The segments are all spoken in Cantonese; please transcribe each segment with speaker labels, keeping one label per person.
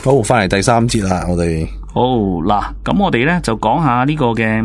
Speaker 1: 好，翻嚟第三節啦，我哋
Speaker 2: 好嗱，咁我哋咧就講下呢個嘅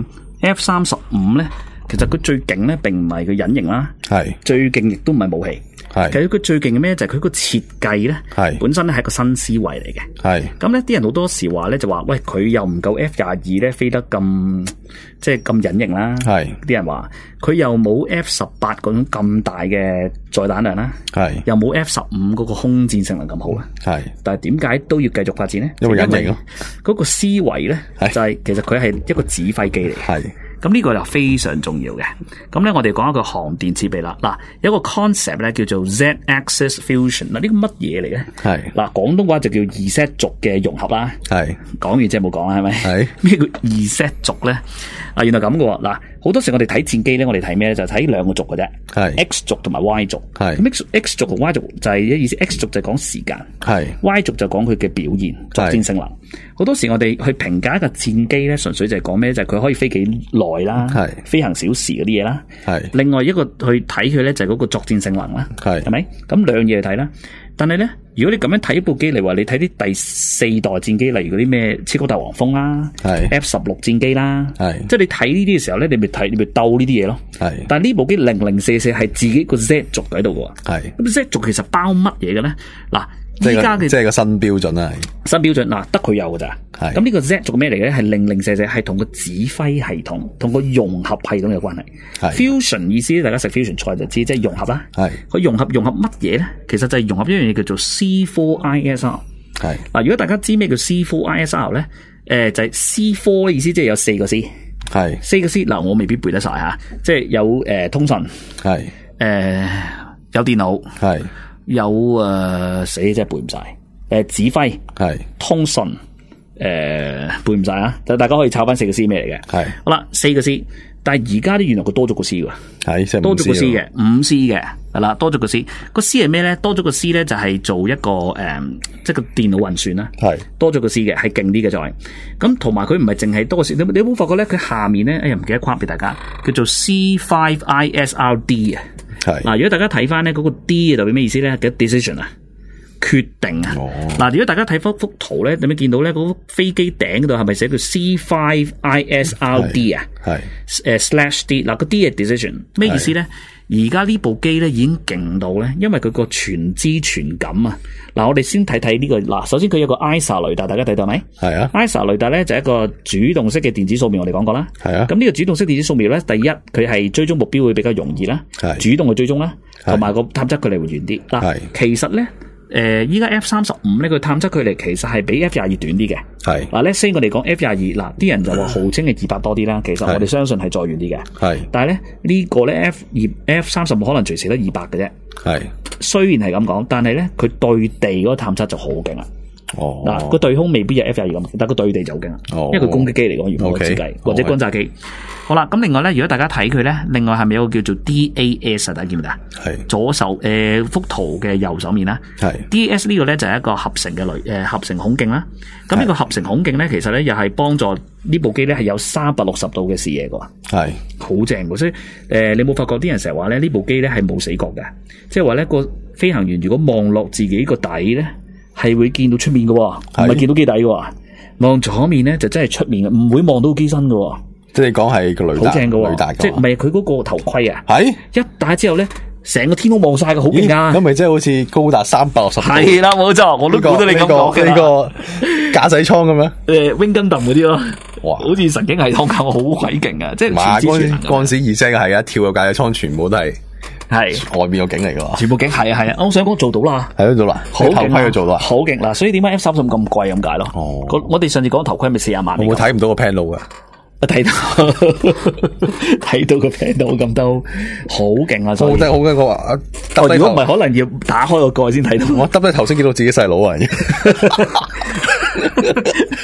Speaker 2: F-35咧，其實佢最勁咧，並唔係佢隱形啦，
Speaker 1: 係
Speaker 2: 最勁亦都唔係武器。
Speaker 1: 係，
Speaker 2: 其實佢最勁嘅咩就係佢個設計咧，
Speaker 1: 係
Speaker 2: 本身咧係一個新思維嚟嘅。
Speaker 1: 係
Speaker 2: 咁咧，啲人好多時話咧就話，喂，佢又唔夠 F-22咧飛得咁即係咁隱形啦。係啲人話佢又冇 F-18嗰種咁大嘅載彈量啦。係又冇 F-15嗰個空戰性能咁好啦。係，但係點解都要繼續發展咧？因為隱形咯。嗰個思維咧就係其實佢係一個指揮機嚟。係。咁呢個就非常重要嘅。咁咧，我哋講一個航電設備啦。嗱，有一個 concept 咧叫做 Z-axis fusion。嗱，呢個乜嘢嚟嘅？係嗱，廣東話就叫二 Z 軸嘅融合啦。係講完即係冇講啦，係咪？係咩叫二 Z 軸咧？啊，原來咁嘅喎。嗱，好多時我哋睇戰機咧，我哋睇咩咧？就睇兩個軸嘅啫。係 X 軸同埋 Y 軸。係咁 X 軸同 Y 軸就係一意思。X 軸就講時間，係 Y 軸就講佢嘅表現、作戰性能。好多時我哋去評價一個戰機咧，純粹就係講咩？就係佢可以飛幾耐啦，係飛行小時嗰啲嘢啦，係另外一個去睇佢咧就係嗰個作戰性能啦，係咪？咁兩樣嘢去睇啦。但係咧，如果你咁樣睇部機嚟話，你睇啲第四代戰機，例如嗰啲咩超級大黃蜂啦，係 F-16戰機啦，係即係你睇呢啲嘅時候咧，你咪鬥呢啲嘢咯，係。但係呢部機0044係自己個 Z 軸喺度嘅，係咁 Z 軸其實包乜嘢嘅咧？嗱。依家嘅
Speaker 1: 即係個新標準啦，
Speaker 2: 新標準嗱，得佢有㗎咋。係咁呢個 Z 做咩嚟嘅咧？係0044係同個指揮系統、同個融合系統有關係。係 fusion 意思，大家食 fusion 菜就知，即係融合啦。係佢融合乜嘢咧？其實就係融合一樣嘢叫做 C4ISR。係嗱，如果大家知咩叫 C4ISR 咧，就係 C4 意思即係有4個 C。係4個 C 嗱，我未必背得晒吓，即係有通訊，係有電腦，係。有死真係背唔晒，指揮係通訊背唔晒啊！就大家可以抄翻4個 C 咩嚟嘅？係好啦，4個 C， 但係而家啲原來佢多咗個 C 喎，係多咗個 C 嘅5 C 嘅係啦，多咗個 C。個 C 係咩咧？多咗個 C 咧就係做一個即係個電腦運算啦，係多咗個 C 嘅，係勁啲嘅就係。咁同埋佢唔係淨係多個 C，你有冇發覺咧？佢下面咧，哎呀唔記得框俾大家，叫做 C5ISRD 啊。嗱，如果大家睇翻咧嗰個 D 代表咩意思咧？叫 decision 啊，決定啊。嗱，如果大家睇翻幅圖咧，有冇見到咧？嗰飛機頂嗰度係咪寫叫 C5ISRD 啊？係/D。嗱，個 D 係 decision， 咩意思咧？而家呢部機咧已經勁到咧，因為佢個全知全感啊！嗱，我哋先睇睇呢個嗱，首先佢有個 ISAR 雷達，大家睇到未？係啊 ，ISAR 雷達咧就係一個主動式嘅電子掃描，我哋講過啦。係啊，咁呢個主動式電子掃描咧，第一佢係追蹤目標會比較容易啦，主動去追蹤啦，同埋個探測距離會遠啲。嗱，其實咧。依家 F-35咧，佢探測距離其實係比 F-22短啲嘅。係嗱，先我哋講 F-22，嗱，啲人就話號稱係200多啲啦，其實我哋相信係再遠啲嘅。係，但係咧呢個咧 F-35可能隨時得200嘅啫。係，雖然係咁講，但係咧佢對地嗰個探測就好勁啦。哦，嗱，個對空未必有 F-22咁，但係個對地就好勁啦。哦，因為佢攻擊機嚟講，如果我設計或者轟炸機。好啦，咁另外咧，如果大家睇佢咧，另外係咪有個叫做 DAS 啊？大家見唔見啊？係左手幅圖嘅右手面啦。係 DAS 呢個咧就係一個合成嘅合成孔徑啦。咁呢個合成孔徑咧，其實咧又係幫助呢部機咧係有360度嘅視野㗎。係好正㗎，所以你冇發覺啲人成日話咧呢部機咧係冇死角嘅，即係話咧個飛行員如果望落自己個底咧係會見到出面㗎，唔係見到機底㗎。望左面咧就真係出面嘅，唔會望到機身㗎。即係你講係個雷達，好正㗎，雷達即係唔係佢嗰個頭盔啊？係一戴之後咧，成個天都望晒㗎，好勁啊！咁咪即係好似高達360度？係啦，冇錯，我都估到你咁講嘅。呢個駕駛艙咁樣，Wing Gundam嗰啲咯，哇，好似神經系統咁，好鬼勁啊！即係嗰陣時意識係啊，跳個駕駛艙全部都係外面個景嚟㗎，全部景係啊係啊！我想講做到啦，係做到啦，好頭盔做到啦，好勁嗱！所以點解 F-35咁貴咁解咯？哦，我哋上次講頭盔咪40萬，我睇唔到個 panel 㗎。睇到個屏度咁都好勁啊！真係好勁，我話如果唔係可能要打開個蓋先睇到。我耷低頭先見到自己細佬啊！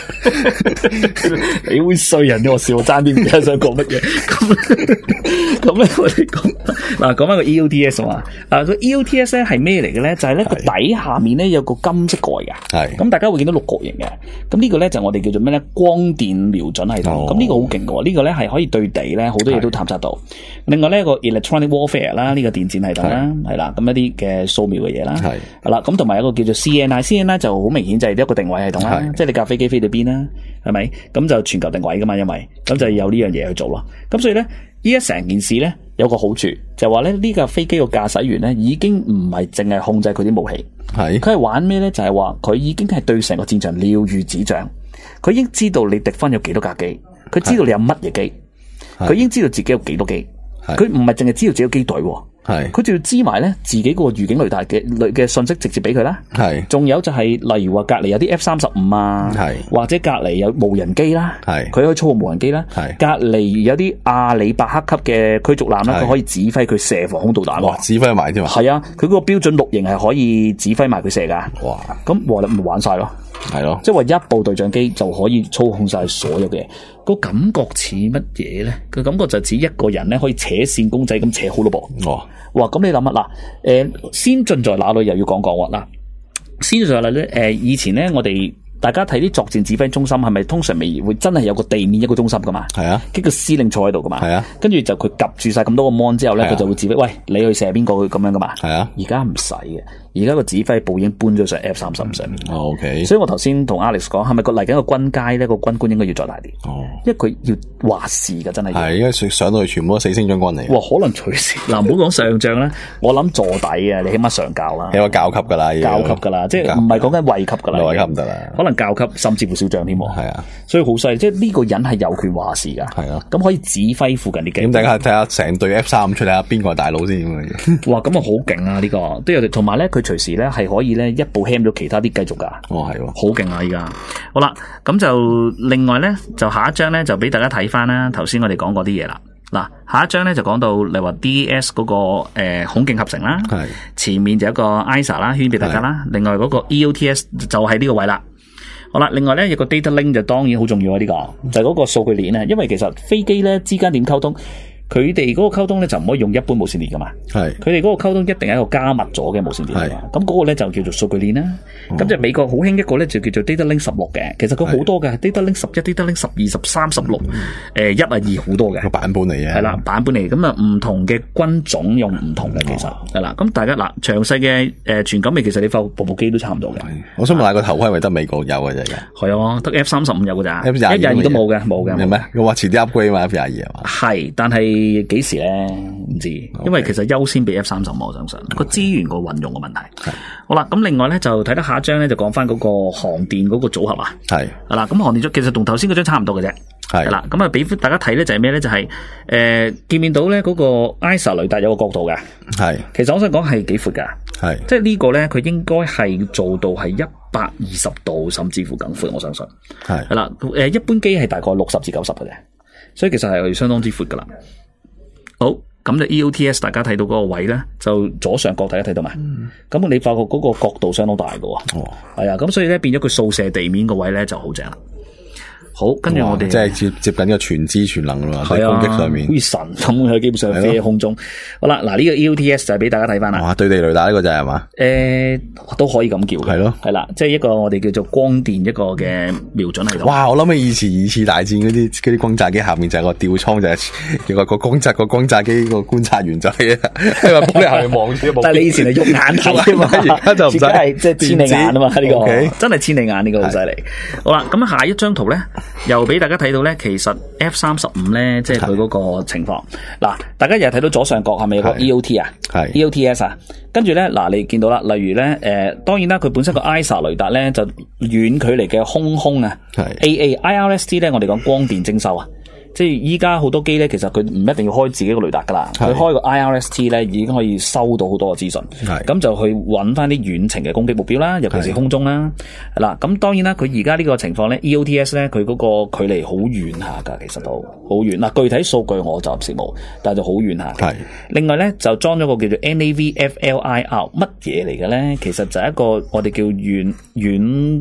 Speaker 2: 你會衰人嘅，我笑我爭啲唔記得想講乜嘢。咁咧我哋講翻個 EOTS 嘛。個 EOTS 咧係咩嚟嘅咧？就係咧個底下面咧有個金色蓋嘅。係。咁大家會見到六角形嘅。咁呢個咧就我哋叫做咩咧？光電瞄準系統。咁呢個好勁嘅。呢個咧係可以對地咧好多嘢都探測到。另外咧個 electronic warfare 啦，呢個電戰系統啦，係啦，咁一啲嘅掃描嘅嘢啦，係啦，咁同埋一個叫做 CNI 就好明顯就係一個定位系統啦，即係你架飛機飛到邊啦，係咪？咁就全球定位噶嘛，因為咁就有呢樣嘢去做咯。咁所以咧，依家成件事咧有個好處，就係話咧呢架飛機個駕駛員咧已經唔係淨係控制佢啲武器，佢係玩咩咧？就係話佢已經係對成個戰場了如指掌，佢已經知道你敵方有幾多架機，佢知道你有乜嘢機，佢已經知道自己有幾多機。佢唔係淨係知道自己機隊，佢仲要知埋咧自己個預警雷達嘅信息直接俾佢啦。係，仲有就係例如話隔籬有啲 F-35啊，係，或者隔籬有無人機啦，係，佢可以操控無人機啦。係，隔籬有啲阿里伯克級嘅驅逐艦啦，佢可以指揮佢射防空導彈。哇，指揮埋添啊！係啊，佢嗰個標準綠型係可以指揮埋佢射噶。哇，咁你咪玩晒咯。係咯，即係話一部對講機就可以操控晒所有嘅嘢，個感覺似乜嘢咧？個感覺就似一個人咧可以扯線公仔咁扯好多部。哇！咁你諗下嗱，先進在哪裏又要講喎嗱？先進在哪裏咧？以前咧我哋大家睇啲作戰指揮中心係咪通常未會真係有個地面一個中心噶嘛？係啊，跟個司令坐喺度噶嘛？係啊，跟住就佢夾住晒咁多個 mon 之後咧，佢就會指揮，喂，你去射邊個咁樣噶嘛？係啊，而家唔使嘅。而家個指揮部已經搬咗上 F-35上面。OK， 所以我頭先同 Alex 講，係咪嚟緊個軍階咧？個軍官應該要再大啲。哦，因為佢要話事㗎，真係。係，因為上到去全部都四星將軍嚟。哇，可能隨時嗱，唔好講上將啦，我諗坐底啊，你起碼上校啦。起碼教級㗎啦，教級㗎啦，即係唔係講緊位級㗎啦。位級唔得啦，可能教級甚至乎小將添喎。係啊，所以好犀利，即係呢個人係有權話事㗎。係啊，咁可以指揮附近啲機。咁大家睇下成隊 F-35出嚟下邊個係大佬先咁樣。哇，咁啊好勁啊！呢個都有，同埋咧佢。隨時咧係可以咧一步 ham 咗其他啲繼續噶。哦，係喎，好勁啊！依家好啦，咁就另外咧就下一張咧就俾大家睇翻啦。頭先我哋講過啲嘢啦。嗱，下一張咧就講到你話 DES 嗰個孔徑合成啦，係前面就有一個 ISA 啦，圈俾大家啦。另外嗰個 EOTS 就係呢個位啦。好啦，另外咧有個 data link 就當然好重要啊！呢個就係嗰個數據鏈啊，因為其實飛機咧之間點溝通。佢哋嗰個溝通咧就唔可以用一般無線電噶嘛，係佢哋嗰個溝通一定係一個加密咗嘅無線電噶嘛，咁嗰個咧就叫做數據鏈啦。咁就美國好興一個咧就叫做 Data Link 16嘅，其實佢好多嘅 Data Link 11、Data Link 12、13、16，1啊2好多嘅個版本嚟嘅，係啦版本嚟，咁啊唔同嘅軍種用唔同嘅，其實係啦。咁大家嗱詳細嘅傳感器其實你發部機都差唔多嘅。我想問下個頭盔係咪得美國有嘅啫？係啊，得 F-35有嘅咋，F-22都冇嘅，冇嘅。係咩？我話遲啲 upgrade 嘛 F-22係嘛？係，但係。幾時咧？唔知，因為其實優先俾 F-35，我相信個資源個運用嘅問題。好啦，咁另外咧就睇得下一張咧，就講翻嗰個航電嗰個組合啊。係啦，咁航電組其實同頭先嗰張差唔多嘅啫。係啦，咁啊俾大家睇咧就係咩咧？就係見面到咧嗰個 ISA 雷達有個角度嘅。係，其實我想講係幾闊噶。係，即係呢個咧，佢應該係做到係120度，甚至乎更闊。我相信係啦。一般機係大概60至90嘅啫，所以其實係相當之闊噶啦。好，咁就 EOTS 大家睇到嗰個位咧，就左上角大家睇到嘛？咁你發覺嗰個角度相當大嘅喎。哦，係啊，咁所以咧變咗佢掃射地面個位咧就好正啦。好，跟住我哋即係接近個全知全能啦嘛，喺攻擊上面好似神咁，佢基本上飛喺空中。好啦，嗱呢個 EOTS 就係俾大家睇翻啦。哇，對地雷達呢個就係嘛？都可以咁叫。係咯，係啦，即係一個我哋叫做光電一個嘅瞄準系統。哇，我諗起以前二次大戰嗰啲轟炸機下面就係個吊艙，就係有個轟炸機個觀察員就係喺個玻璃下面望住。但係你以前係喐眼睇啊嘛，而家就唔使，係即係千里眼啊嘛，呢個真係千里眼，呢個好犀利。好啦，咁下一張圖咧。又俾大家睇到咧，其實 F-35咧，即係佢嗰個情況。嗱，大家又睇到左上角係咪有個 EOT 啊？係 EOTS 啊。跟住咧，嗱，你見到啦，例如咧，當然啦，佢本身個 ISA 雷達咧就遠距離嘅空啊。係 IRST 咧，我哋講光電徵收啊。即係依家好多機咧，其實佢唔一定要開自己個雷達噶啦，佢開個 IRST 咧已經可以收到好多嘅資訊，咁就去揾翻啲遠程嘅攻擊目標啦，尤其是空中啦。嗱，咁當然啦，佢而家呢個情況咧 ，EOTS 咧佢嗰個距離好遠下噶，其實都好遠。嗱，具體數據我暫時冇，但係就好遠下。係。另外咧就裝咗個叫做 NAVFLIR 乜嘢嚟嘅咧？其實就係一個我哋叫遠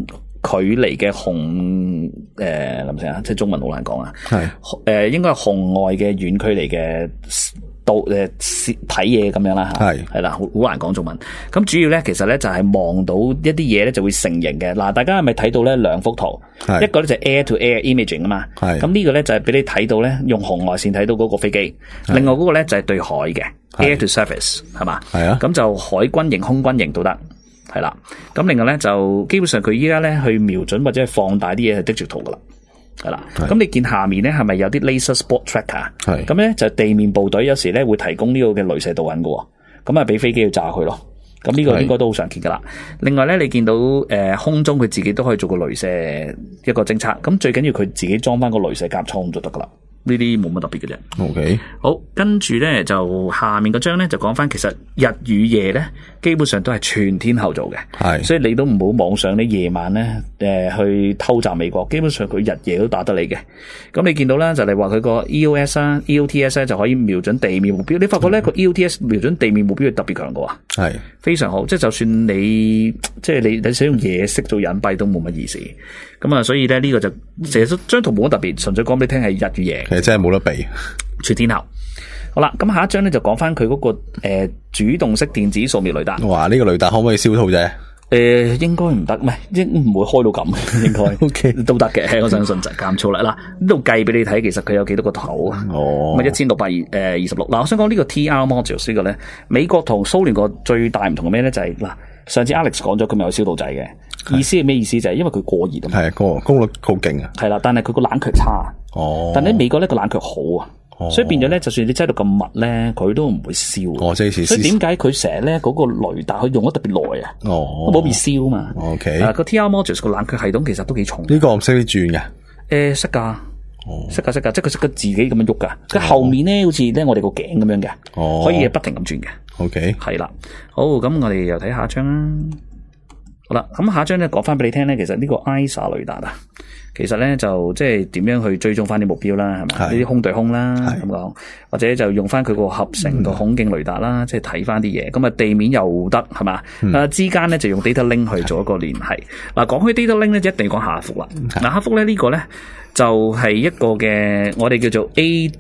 Speaker 2: 距離嘅紅諗先啊，即係中文好難講啊。
Speaker 1: 係
Speaker 2: 應該係紅外嘅遠距離嘅到睇嘢咁樣啦嚇。係啦，好難講中文。咁主要咧，其實咧就係望到一啲嘢咧就會成形嘅。嗱，大家係咪睇到咧兩幅圖？一個咧就係 air to air imaging 啊嘛。咁呢個咧就係俾你睇到咧，用紅外線睇到嗰個飛機。另外嗰個咧就係對海嘅 air to surface 係嘛？係啊。咁就海軍型、空軍型都得。係啦，咁另外咧就基本上佢依家咧去瞄準或者係放大啲嘢係 digital 噶啦，係啦。咁你見下面咧係咪有啲 laser spot tracker？ 係咁咧就地面部隊有時咧會提供呢個嘅雷射導引嘅，咁啊俾飛機去炸佢咯。咁呢個應該都好常見噶啦。另外咧你見到空中佢自己都可以做個雷射一個偵測，咁最緊要佢自己裝翻個雷射甲倉就得噶啦。呢啲冇乜特別嘅啫。OK， 好，跟住咧就下面嗰張咧就講翻，其實日與夜咧基本上都係全天候做嘅。係，所以你都唔好妄想你夜晚咧去偷襲美國，基本上佢日夜都打得你嘅。咁你見到啦，就嚟話佢個 EOS 啦、EOTS 咧就可以瞄準地面目標。你發覺咧個 EOTS 瞄準地面目標係特別強嘅喎。係，非常好。即係就算你使用夜色做隱蔽都冇乜意思。咁啊，所以咧呢個就其實張圖冇乜特別，純粹講俾你聽係日與夜。其實真係冇得比，全天候。好啦，咁下一張咧就講翻佢嗰個主動式電子掃描雷達。哇，呢個雷達可唔可以燒圖啫？應該唔得，唔會開到咁，應該 OK 都得嘅。我相信就監粗啦。嗱，呢度計俾你睇，其實佢有幾多個頭啊？哦，咁1626。嗱，我想講呢個 TR modules 呢個咧，美國同蘇聯個最大唔同係咩咧？就係嗱，上次 Alex 講咗佢咪有燒導掣嘅。意思係咩意思？就係因為佢過熱啊嘛，係個功率好勁啊，係啦，但係佢個冷卻差，但係喺美國咧個冷卻好啊，所以變咗咧，就算你擠到咁密咧，佢都唔會燒。所以點解佢成日咧嗰個雷達佢用得特別耐啊？都冇變燒嘛。OK，個 TR modules 個冷卻系統其實都幾重。呢個唔識得轉嘅？識噶，識噶，即係佢識得自己咁樣喐噶。佢後面咧好似咧我哋個頸咁樣嘅，可以不停咁轉嘅。OK，係啦，好，咁我哋又睇下一張啦。好啦，咁下一張咧講翻俾你聽咧，其實呢個 ISA 雷達啊，其實咧就即係點樣去追蹤翻啲目標啦，係咪？呢啲空對空啦，咁講，或者就用翻佢個合成個孔徑雷達啦，即係睇翻啲嘢。咁啊地面又得係嘛？之間咧就用 data link 去做一個聯繫。嗱，講起 data link 咧，就一定要講下一幅啦。嗱，下一幅咧呢個咧就係一個嘅我哋叫做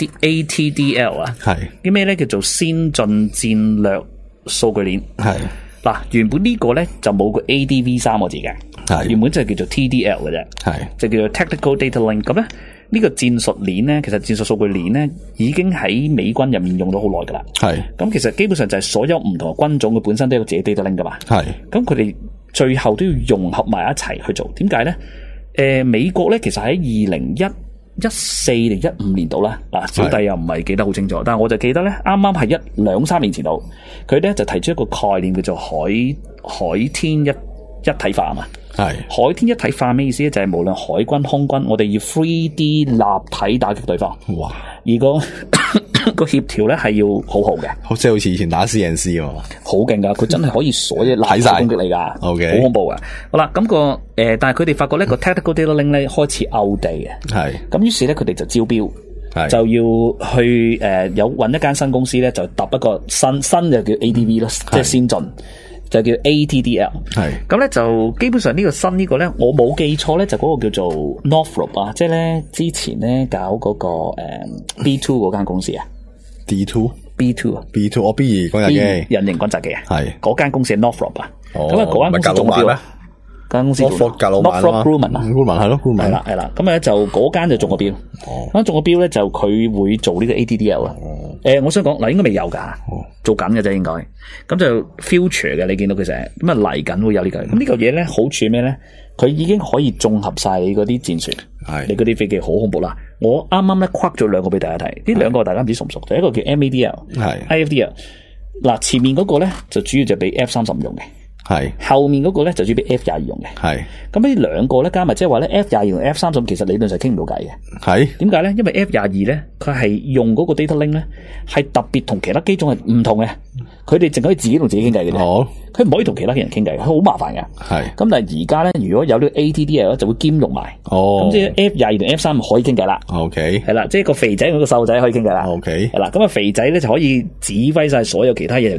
Speaker 2: ATDL 啊，係啲咩咧叫做先進戰略數據鏈。係。嗱，原本呢個咧就冇個 ADV3個字嘅，原本就叫做 TDL 嘅啫，就叫做 Tactical Data Link。咁咧呢個戰術鏈咧，其實戰術數據鏈咧已經喺美軍入面用咗好耐噶啦。咁其實基本上就係所有唔同嘅軍種佢本身都有自己 data link 噶嘛。咁佢哋最後都要融合埋一齊去做。點解咧？美國咧其實喺2014定15年度啦，嗱，小弟又唔係記得好清楚，但係我就記得咧，啱啱係2、3年前度，佢咧就提出一個概念叫做海天一體化啊嘛。係海天一體化咩意思咧？就係無論海軍、空軍，我哋要 3D 立體打擊對方。哇！而個協調咧係要好好嘅，即係好似以前打 CNC 啊嘛，好勁噶，佢真係可以所有睇晒攻擊你噶，OK， 好恐怖噶。好啦，咁但係佢哋發覺呢個 tactical data link 咧開始 outdate 嘅，係咁於是咧佢哋就招標，就要去搵一間新公司咧就揼一個新就叫 ADV 咯，即係先進。就叫 ATDL， 係咁咧就基本上呢個新呢個咧，我冇記錯咧就嗰個叫做 Northrop 啊，即係咧之前咧搞嗰個B2 嗰間公司啊 ，B2 啊 B2 我 B2 嗰日嘅人形轟炸機啊，係嗰間公司係 Northrop 啊，咁啊嗰間公司中標啊。間公司 Northrop Grumman 啊 ，Grumman 係咯 ，Grumman 係啦，咁咧就嗰間就中個標，咁中個標咧就佢會做呢個 ATDL 啊。我想講嗱，應該未有噶，做緊嘅啫，應該咁就 future 嘅，你見到佢成日咁啊嚟緊會有呢個，咁呢個嘢咧好處咩咧？佢已經可以綜合晒你嗰啲戰船，你嗰啲飛機好恐怖啦。我啱啱咧框咗兩個俾大家睇，呢兩個大家唔知熟唔熟？就一個叫 MADL，IFDL。嗱，前面嗰個咧就主要就俾 F-35用嘅。係後面嗰個咧就主要俾 F-22用嘅，係咁呢兩個咧加埋，即係話咧 F-22同 F-35其實理論上傾唔到偈嘅，係點解咧？因為 F-22咧佢係用嗰個 data link 咧係特別同其他機種係唔同嘅，佢哋淨可以自己同自己傾偈嘅啫，佢唔可以同其他嘅人傾偈，佢好麻煩嘅，係咁。但係而家咧如果有呢個 ATDL 咧就會兼容埋，咁即係 F-22同 F-35可以傾偈啦，OK 係啦，即係個肥仔同個瘦仔可以傾偈啦，OK 係啦，咁啊肥仔咧就可以指揮晒所有其他嘢嚟打咯。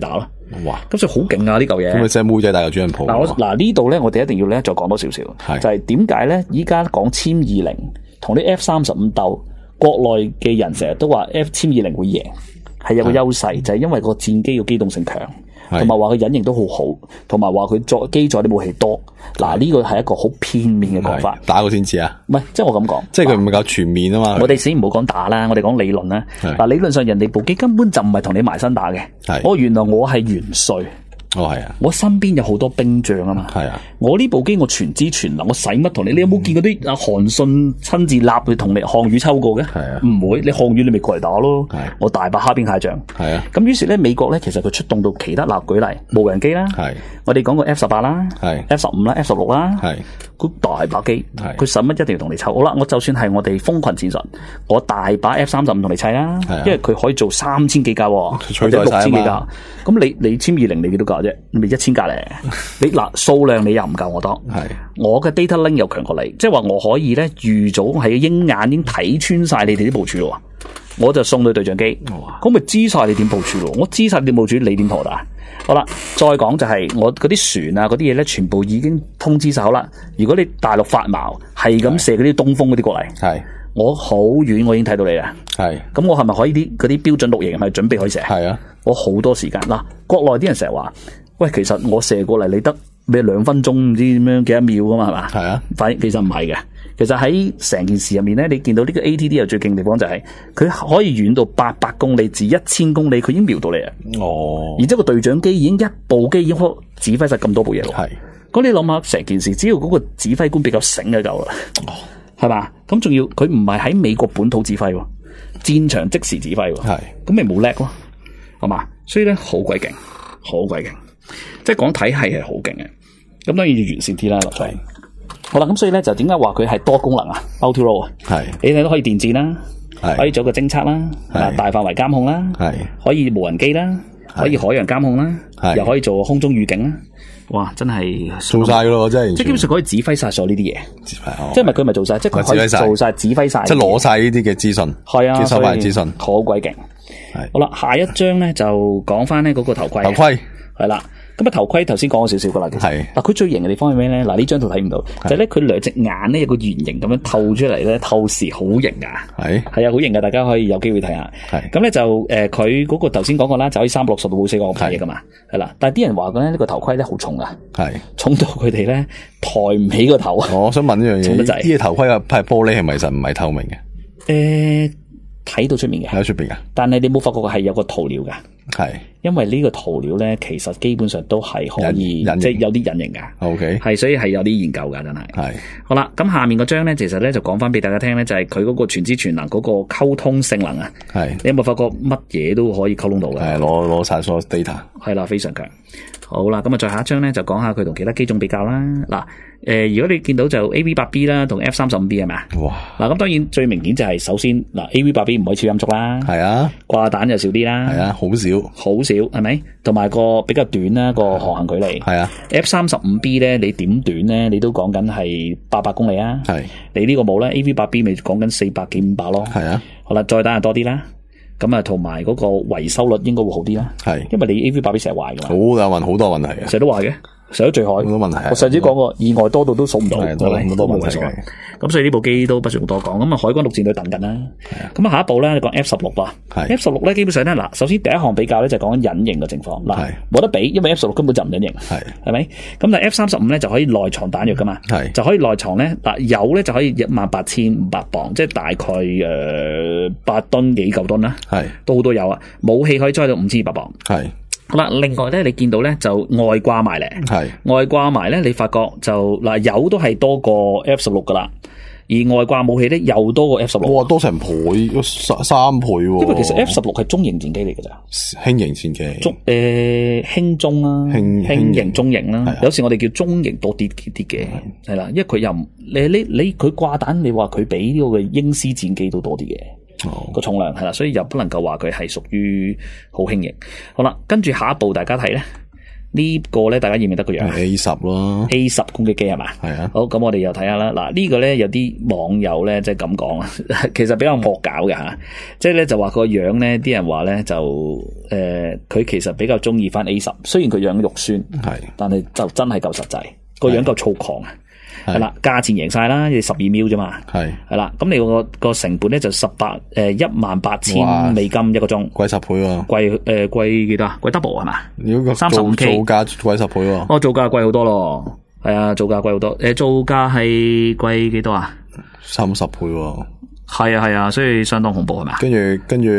Speaker 1: 哇！
Speaker 2: 咁所以好勁啊呢嚿嘢。
Speaker 1: 咁咪即係妹仔大過主人抱。
Speaker 2: 嗱呢度咧，我哋一定要咧再講多少少，就係點解咧？依家講殲20同啲 F-35鬥，國內嘅人成日都話 殲20會贏，係有個優勢，就係因為個戰機嘅機動性強。同埋話佢隱形都好好，同埋話佢機載啲武器多。嗱呢個係一個好片面嘅講法。
Speaker 1: 打過先知啊？
Speaker 2: 唔係，即係我咁講，
Speaker 1: 即係佢唔係夠全面啊嘛。
Speaker 2: 我哋先唔好講打啦，我哋講理論啦。嗱，理論上人哋部機根本就唔係同你埋身打嘅。原來我係元帥。係啊，我身邊有好多兵將啊嘛。係啊，我呢部機我全知全能，我使乜同你？你有冇見過啲阿韓信親自立去同你項羽抽過嘅？係啊，唔會。你項羽你咪過嚟打咯。係，我大把蝦兵蟹將。係啊，咁於是咧，美國咧其實佢出動到其他，舉例無人機啦。係，我哋講過 F-18啦。係 F-15啦 ，F-16啦。係，佢大把機。係，佢使乜一定要同你抽？好啦，我就算係我哋蜂群戰術，我大把 F-35同你砌啦。因為佢可以做3000幾架，或者6000幾架。咁你殲20你幾多架啫？你咪1000架咧？你嗱數量你又唔夠我多，係我嘅 data link 又強過你，即係話我可以咧預早係鷹眼已經睇穿晒你哋啲部署咯，我就送到對講機，咁咪知晒你點部署咯，我知晒你點部署，你點妥打？好啦，再講就係我嗰啲船啊嗰啲嘢咧，全部已經通知晒好啦。如果你大陸發矛係咁射嗰啲東風嗰啲過嚟，係我好遠我已經睇到你啦，係咁我係咪可以嗰啲標準錄影係咪準備可以射？係啊，我好多時間嗱，國內啲人成日話。喂，其實我射過嚟你得咩2分鐘唔知點樣幾多秒噶嘛，係嘛？係啊，反正其實唔係嘅。其實喺成件事入面咧，你見到呢個 ATD 有最勁嘅地方就係佢可以遠到800公里至1000公里，佢已經瞄到你啊！哦，然之後個對講機已經一部機已經可指揮晒咁多部嘢咯。係，咁你諗下成件事，只要嗰個指揮官比較醒就夠啦，係嘛？咁仲要佢唔係喺美國本土指揮，戰場即時指揮，係咁咪冇叻咯，係嘛？所以咧好鬼勁，好鬼勁。即係講體系係好勁嘅，咁當然要完善啲啦。落水好啦，咁所以咧就點解話佢係多功能啊 ？Multi role 啊，係你睇都可以電戰啦，可以做個偵測啦，大範圍監控啦，係可以無人機啦，可以海洋監控啦，又可以做空中預警啦。哇，真係
Speaker 1: 做晒咯，真係
Speaker 2: 即係基本上可以指揮晒所有呢啲嘢，即係咪佢咪做晒，即係佢可以做晒指揮晒，
Speaker 1: 即係攞晒呢啲嘅資訊，係啊，接收埋資訊，
Speaker 2: 好鬼勁。好啦，下一章咧就講翻咧嗰個頭盔，頭盔係啦。咁啊頭盔頭先講咗少少噶啦，其實嗱佢最型嘅地方係咩咧？嗱呢張圖睇唔到，就係咧佢兩隻眼咧有個圓形咁樣透出嚟咧，透視好型噶，係啊好型噶，大家可以有機會睇下。咁咧就佢嗰個頭先講過啦，就可以360度冇4個嘢噶嘛，係啦。但係啲人話咧呢個頭盔咧好重啊，重到佢哋咧抬唔起個頭。我想問一樣嘢，呢啲頭盔係玻璃係咪其實唔係透明嘅？睇到出面嘅，睇到出面嘅，但係你冇發覺係有個塗料噶，係，因為呢個塗料咧，其實基本上都係可以，即係有啲隱形噶，OK，係，所以係有啲研究噶，真係，係，好啦，咁下面嗰張咧，其實咧就講翻俾大家聽咧，就係佢嗰個全知全能嗰個溝通性能啊，係，你有冇發覺乜嘢都可以溝通到嘅？係，攞晒所有 data，係啦，非常強。好啦，咁啊，再下一張咧就講下佢同其他機種比較啦。嗱，如果你見到就 AV8B 啦，同 F-35B 係咪啊？哇！嗱，咁當然最明顯就係首先嗱 AV8B 唔可以超音速啦，係啊，掛彈就少啲啦，係啊，好少係咪？同埋個比較短啦個航行距離，係啊。F-35B 咧，你點短咧？你都講緊係800公里啊，係。你呢個冇啦 AV8B 咪講緊400幾500咯，係啊。好啦，再彈就多啲啦。咁啊，同埋嗰個維修率應該會好啲啦，係，因為你 AV8B 成日壞噶嘛，好多問題嘅，成日都壞嘅。成咗最海，好多問題。我上次講過意外多到都數唔到，好多問題。咁所以呢部機都不需要多講。咁啊，海軍陸戰隊等緊啦。咁啊，下一步咧，你講 F-16啊。F-16咧，基本上咧，嗱，首先第一項比較咧就係講緊隱形嘅情況。嗱，冇得比，因為 F-16根本就唔隱形。係咪？咁但係 F-35咧就可以內藏彈藥噶嘛。就可以內藏咧，嗱，有咧就可以18500磅，即係大概8噸幾9噸啦。係，都好多有啊。武器可以裝到5200磅。係。好啦，另外咧，你見到咧就外掛埋咧，係外掛埋咧，你發覺就嗱有都係多過 F-16噶啦，而外掛武器咧又多過 F-16，哇，多成倍3倍喎。因為其實 F-16係中型戰機嚟噶咋，輕型戰機，輕中啦，輕型中型啦，有時我哋叫中型多啲嘅，係啦，因為佢又唔你佢掛彈，你話佢比呢個嘅英獅戰機都多啲嘅。個重量係啦，所以又不能夠話佢係屬於好輕型。好啦，跟住下一步大家睇咧， 呢個咧大家認唔認得個樣
Speaker 1: A10 咯
Speaker 2: ，A10 攻擊機係嘛？
Speaker 1: 係啊。
Speaker 2: 好，咁我哋又睇下啦。嗱，呢個咧有啲網友咧即係咁講啊，其實比較惡搞嘅吓，即係咧就話個樣咧，啲人話咧就佢其實比較中意翻 A10，雖然佢樣肉酸，係，但係就真係夠實際，個樣夠粗獷啊。係啦，價錢贏晒啦，你12 mil 啫嘛。係啦，咁你個成本咧就18000美金一個鐘，
Speaker 1: 貴10倍喎。
Speaker 2: 貴幾多啊？貴 double 係嘛？
Speaker 1: 如果35K 造價貴10倍喎。
Speaker 2: 哦，造價貴好多咯。係啊，造價貴好多。造價係貴幾多啊？30
Speaker 1: 倍喎。
Speaker 2: 係啊，所以相當恐怖係嘛？
Speaker 1: 跟住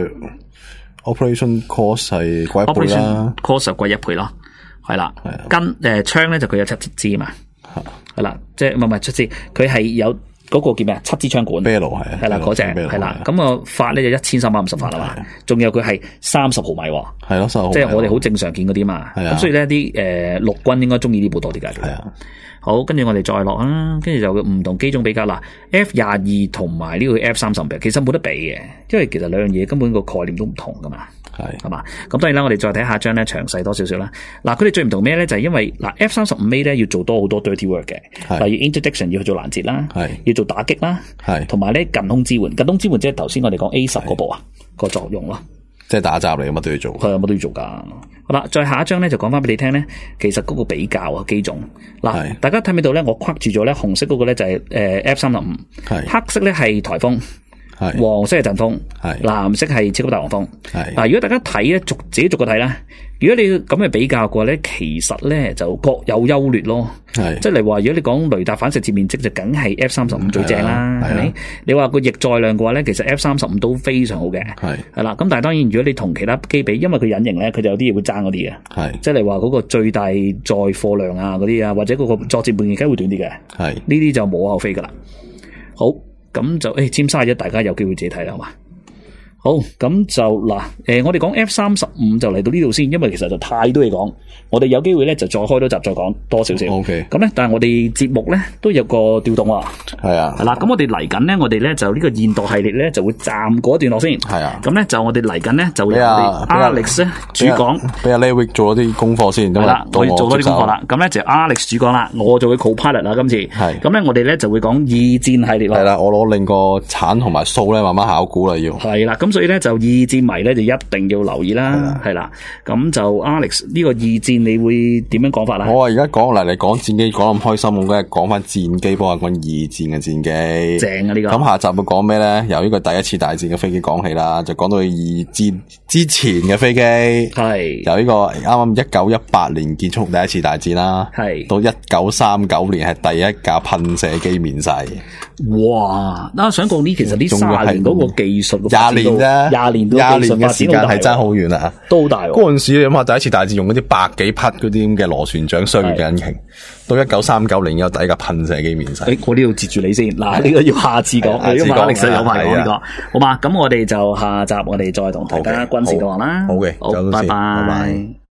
Speaker 1: operation cost 係貴1倍啦。
Speaker 2: cost 貴1倍咯。係啦，槍咧就佢有7支嘛。係啦，即係唔係出支，佢係有嗰個叫咩啊？7支槍管，係啦，嗰隻係啦。咁個發咧就1350發啦嘛，仲有佢係30毫米喎，係咯，即係我哋好正常見嗰啲嘛。咁所以咧啲陸軍應該中意呢部多啲㗎。係啊，好，跟住我哋再落啦，跟住就唔同機種比較啦。F22同埋呢個 F30比，其實冇得比嘅，因為其實兩樣嘢根本個概念都唔同㗎嘛。係嘛？咁當然啦，我哋再睇下張咧，詳細多少少啦。嗱，佢哋最唔同咩咧？就係因為嗱 F35A 咧要做多好多 dirty work 嘅，例如 interdiction 要去做攔截啦，要做打擊啦，同埋咧近空支援。近空支援即係頭先我哋講 A10 嗰部啊個作用咯，即係打雜嚟，乜都要做。係乜都要做噶。好啦，再下一張咧就講翻俾你聽咧，其實嗰個比較啊機種嗱，大家睇唔睇到咧？我框住咗咧，紅色嗰個咧就係F35，黑色咧係颱風。黃色係陣風，藍色係超級大黃蜂。嗱，如果大家睇咧，自己逐個睇啦。如果你咁嘅比較嘅話咧，其實咧就各有優劣咯。即係例如話，如果你講雷達反射截面積就梗係 F35最正啦，係咪？你話個逆載量嘅話咧，其實 F35都非常好嘅。係啦，咁但係當然，如果你同其他機比，因為佢隱形咧，佢就有啲嘢會爭嗰啲嘅。即係例如話嗰個最大載貨量啊嗰啲啊，或者嗰個作戰半徑梗係會短啲嘅。呢啲就無可厚非噶啦。好。咁就尖沙咀大家有機會自己睇啦，好嘛？好，咁就嗱，我哋講 F35就嚟到呢度先，因為其實就太多嘢講，我哋有機會咧就再開多集再講多少少。OK。咁咧，但係我哋節目咧都有個調動啊。係啊。係啦，咁我哋嚟緊咧，我哋咧就呢個現代系列咧就會暫過一段落先。係啊。咁咧就我哋嚟緊咧就由我哋 Alex 咧主講。俾阿 Larry 做咗啲功課先。係啦，我做咗啲功課啦。咁咧就 Alex 主講啦，我做佢 co-pilot 啦，今次。係。咁咧我哋咧就會講二戰系列咯。係啦，我攞另個鏟同埋掃咧慢慢考估啦要。係啦，咁所以咧就二戰迷咧就一定要留意啦，係啦。咁就 Alex 呢個二戰你會點樣講法啦？我而家講嚟，你講戰機講咁開心，我梗係講翻戰機，幫我講二戰嘅戰機。正啊呢個。咁下集會講咩咧？由呢個第一次大戰嘅飛機講起啦，就講到二戰之前嘅飛機。係。由呢個啱啱1918年結束第一次大戰啦。係。到1939年係第一架噴射機面世。哇！嗱，想講呢，其實呢30年嗰個技術20年啫，20年嘅時間係爭好遠啦，都好大。嗰陣時你諗下，第一次大戰用嗰啲百幾匹嗰啲咁嘅螺旋槳雙翼嘅引擎，到1939年有第一架噴射機面世。我呢度截住你先，嗱呢個要下次講，因為歷史有排講呢個，好嘛？咁我哋就下集我哋再同大家軍事講啦。好嘅，好，拜拜。